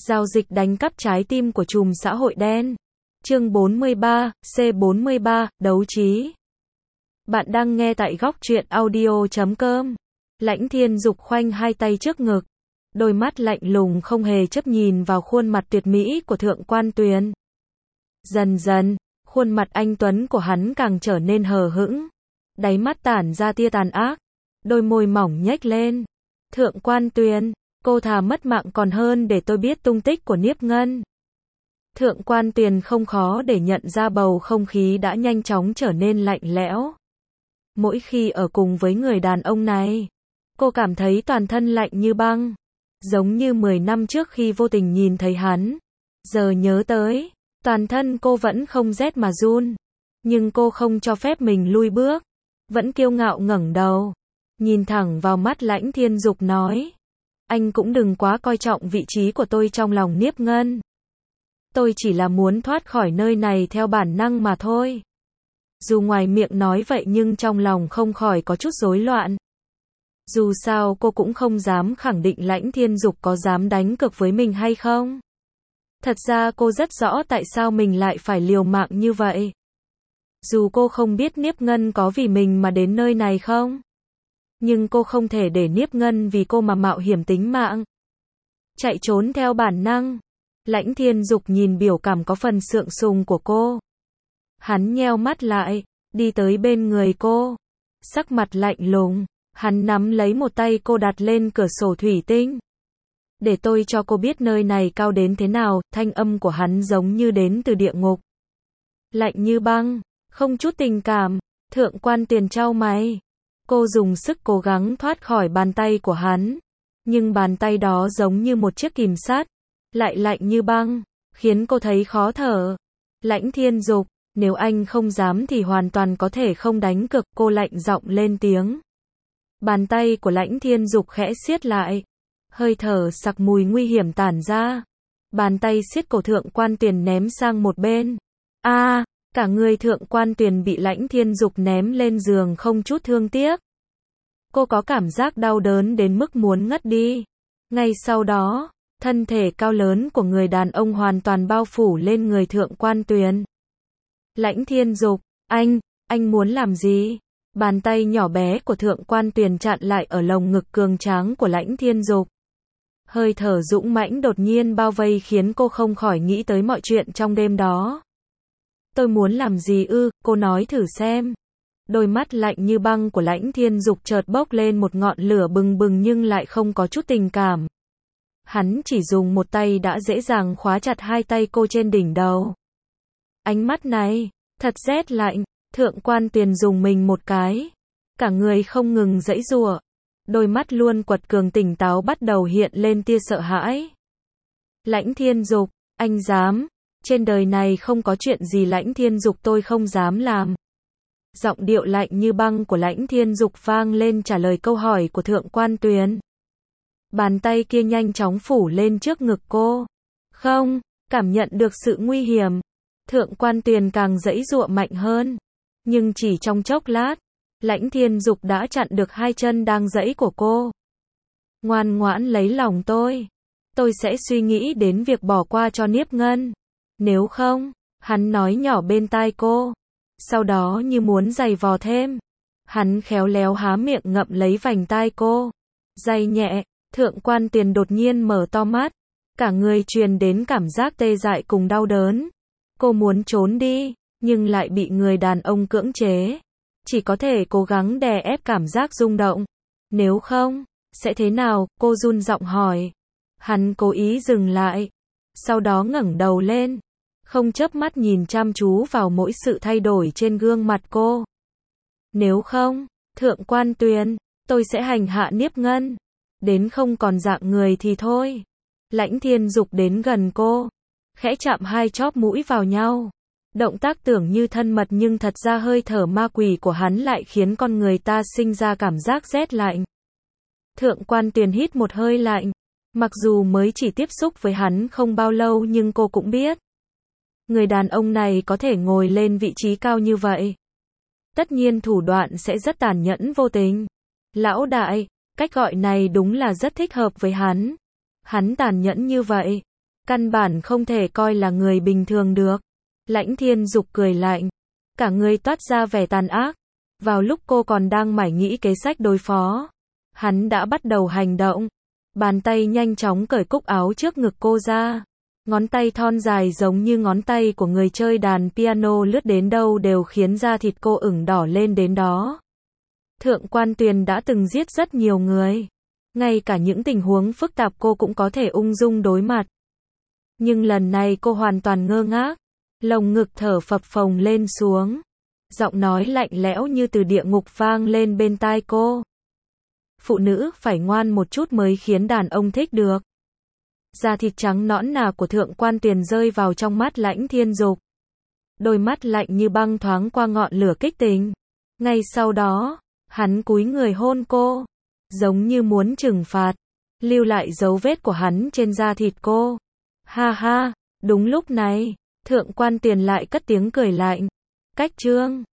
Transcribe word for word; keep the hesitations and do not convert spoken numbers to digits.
Giao dịch đánh cắp trái tim của trùm xã hội đen. Chương bốn mươi ba, C bốn mươi ba, đấu trí. Bạn đang nghe tại góc truyện audio chấm com. Lãnh Thiên Dục khoanh hai tay trước ngực, đôi mắt lạnh lùng không hề chấp nhìn vào khuôn mặt tuyệt mỹ của Thượng Quan Tuyền. Dần dần, khuôn mặt anh tuấn của hắn càng trở nên hờ hững, đáy mắt tản ra tia tàn ác, đôi môi mỏng nhếch lên. Thượng Quan Tuyền, cô thà mất mạng còn hơn để tôi biết tung tích của Niếp Ngân. Thượng Quan Tuyền không khó để nhận ra bầu không khí đã nhanh chóng trở nên lạnh lẽo. Mỗi khi ở cùng với người đàn ông này, cô cảm thấy toàn thân lạnh như băng, giống như mười năm trước khi vô tình nhìn thấy hắn. Giờ nhớ tới, toàn thân cô vẫn không rét mà run, nhưng cô không cho phép mình lui bước, vẫn kiêu ngạo ngẩng đầu, nhìn thẳng vào mắt Lãnh Thiên Dục nói: anh cũng đừng quá coi trọng vị trí của tôi trong lòng Niếp Ngân. Tôi chỉ là muốn thoát khỏi nơi này theo bản năng mà thôi. Dù ngoài miệng nói vậy nhưng trong lòng không khỏi có chút rối loạn. Dù sao cô cũng không dám khẳng định Lãnh Thiên Dục có dám đánh cược với mình hay không. Thật ra cô rất rõ tại sao mình lại phải liều mạng như vậy. Dù cô không biết Niếp Ngân có vì mình mà đến nơi này không, nhưng cô không thể để Niếp Ngân vì cô mà mạo hiểm tính mạng. Chạy trốn theo bản năng. Lãnh Thiên Dục nhìn biểu cảm có phần sượng sùng của cô. Hắn nheo mắt lại, đi tới bên người cô. Sắc mặt lạnh lùng, hắn nắm lấy một tay cô đặt lên cửa sổ thủy tinh. Để tôi cho cô biết nơi này cao đến thế nào, thanh âm của hắn giống như đến từ địa ngục. Lạnh như băng, không chút tình cảm. Thượng Quan Tuyền trao mày. Cô dùng sức cố gắng thoát khỏi bàn tay của hắn, nhưng bàn tay đó giống như một chiếc kìm sắt, lại lạnh như băng, khiến cô thấy khó thở. Lãnh Thiên Dục, nếu anh không dám thì hoàn toàn có thể không đánh cược, cô lạnh giọng lên tiếng. Bàn tay của Lãnh Thiên Dục khẽ siết lại, hơi thở sặc mùi nguy hiểm tản ra. Bàn tay siết cổ Thượng Quan Tuyền ném sang một bên. A, à, cả người Thượng Quan Tuyền bị Lãnh Thiên Dục ném lên giường không chút thương tiếc. Cô có cảm giác đau đớn đến mức muốn ngất đi. Ngay sau đó, thân thể cao lớn của người đàn ông hoàn toàn bao phủ lên người Thượng Quan Tuyền. Lãnh Thiên Dục, anh, anh muốn làm gì? Bàn tay nhỏ bé của Thượng Quan Tuyền chặn lại ở lồng ngực cường tráng của Lãnh Thiên Dục. Hơi thở dũng mãnh đột nhiên bao vây khiến cô không khỏi nghĩ tới mọi chuyện trong đêm đó. Tôi muốn làm gì ư, cô nói thử xem. Đôi mắt lạnh như băng của Lãnh Thiên Dục chợt bốc lên một ngọn lửa bừng bừng nhưng lại không có chút tình cảm. Hắn chỉ dùng một tay đã dễ dàng khóa chặt hai tay cô trên đỉnh đầu. Ánh mắt này, thật rét lạnh. Thượng Quan Tuyền dùng mình một cái, cả người không ngừng giãy giụa. Đôi mắt luôn quật cường tỉnh táo bắt đầu hiện lên tia sợ hãi. Lãnh Thiên Dục, anh dám? Trên đời này không có chuyện gì Lãnh Thiên Dục tôi không dám làm. Giọng điệu lạnh như băng của Lãnh Thiên Dục vang lên trả lời câu hỏi của Thượng Quan Tuyền. Bàn tay kia nhanh chóng phủ lên trước ngực cô. Không, cảm nhận được sự nguy hiểm. Thượng Quan Tuyền càng giãy giụa mạnh hơn. Nhưng chỉ trong chốc lát, Lãnh Thiên Dục đã chặn được hai chân đang giãy của cô. Ngoan ngoãn lấy lòng tôi. Tôi sẽ suy nghĩ đến việc bỏ qua cho Niếp Ngân. Nếu không, hắn nói nhỏ bên tai cô. Sau đó như muốn giày vò thêm, hắn khéo léo há miệng ngậm lấy vành tai cô. Day nhẹ, Thượng Quan Tuyền đột nhiên mở to mắt, cả người truyền đến cảm giác tê dại cùng đau đớn. Cô muốn trốn đi, nhưng lại bị người đàn ông cưỡng chế. Chỉ có thể cố gắng đè ép cảm giác rung động. Nếu không, sẽ thế nào? Cô run giọng hỏi. Hắn cố ý dừng lại, sau đó ngẩng đầu lên, không chớp mắt nhìn chăm chú vào mỗi sự thay đổi trên gương mặt cô. Nếu không, Thượng Quan Tuyền, tôi sẽ hành hạ Niếp Ngân, đến không còn dạng người thì thôi. Lãnh Thiên Dục đến gần cô, khẽ chạm hai chóp mũi vào nhau. Động tác tưởng như thân mật nhưng thật ra hơi thở ma quỷ của hắn lại khiến con người ta sinh ra cảm giác rét lạnh. Thượng Quan Tuyền hít một hơi lạnh. Mặc dù mới chỉ tiếp xúc với hắn không bao lâu nhưng cô cũng biết. Người đàn ông này có thể ngồi lên vị trí cao như vậy. Tất nhiên thủ đoạn sẽ rất tàn nhẫn vô tình. Lão đại, cách gọi này đúng là rất thích hợp với hắn. Hắn tàn nhẫn như vậy, Căn bản không thể coi là người bình thường được. Lãnh Thiên Dục cười lạnh. Cả người toát ra vẻ tàn ác. Vào lúc cô còn đang mải nghĩ kế sách đối phó, hắn đã bắt đầu hành động. Bàn tay nhanh chóng cởi cúc áo trước ngực cô ra. Ngón tay thon dài giống như ngón tay của người chơi đàn piano lướt đến đâu đều khiến da thịt cô ửng đỏ lên đến đó. Thượng quan Tuyền đã từng giết rất nhiều người. Ngay cả những tình huống phức tạp cô cũng có thể ung dung đối mặt. Nhưng lần này cô hoàn toàn ngơ ngác. Lồng ngực thở phập phồng lên xuống. Giọng nói lạnh lẽo như từ địa ngục vang lên bên tai cô. Phụ nữ phải ngoan một chút mới khiến đàn ông thích được. Da thịt trắng nõn nà của Thượng quan Tuyền rơi vào trong mắt Lãnh Thiên Dục. Đôi mắt lạnh như băng thoáng qua ngọn lửa kích tình. Ngay sau đó, hắn cúi người hôn cô, giống như muốn trừng phạt, lưu lại dấu vết của hắn trên da thịt cô. Ha ha, đúng lúc này, Thượng quan Tuyền lại cất tiếng cười lạnh. Cách chương